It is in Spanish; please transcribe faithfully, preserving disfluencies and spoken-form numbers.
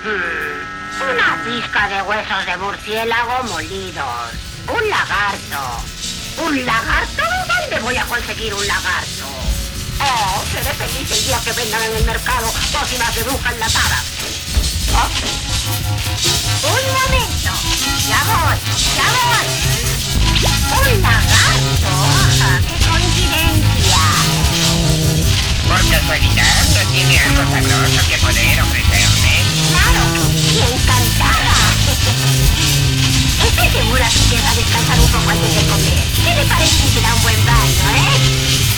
Hmm, una pizca de huesos de murciélago molidos. Un lagarto. ¿Un lagarto? ¿Dónde voy a conseguir un lagarto? Oh, seré feliz el día que vendan en el mercado pócimas de bruja enlatada. Oh. Un momento. Ya voy, ya voy. Un lagarto. ¡Ah, qué coincidencia! Por casualidad, ¿no tiene algo sabroso que poder ofrecerme? Claro, y encantada. Estoy segura que querrá descansar un poco antes de comer. ¿Qué le parece si se da un buen baño, eh?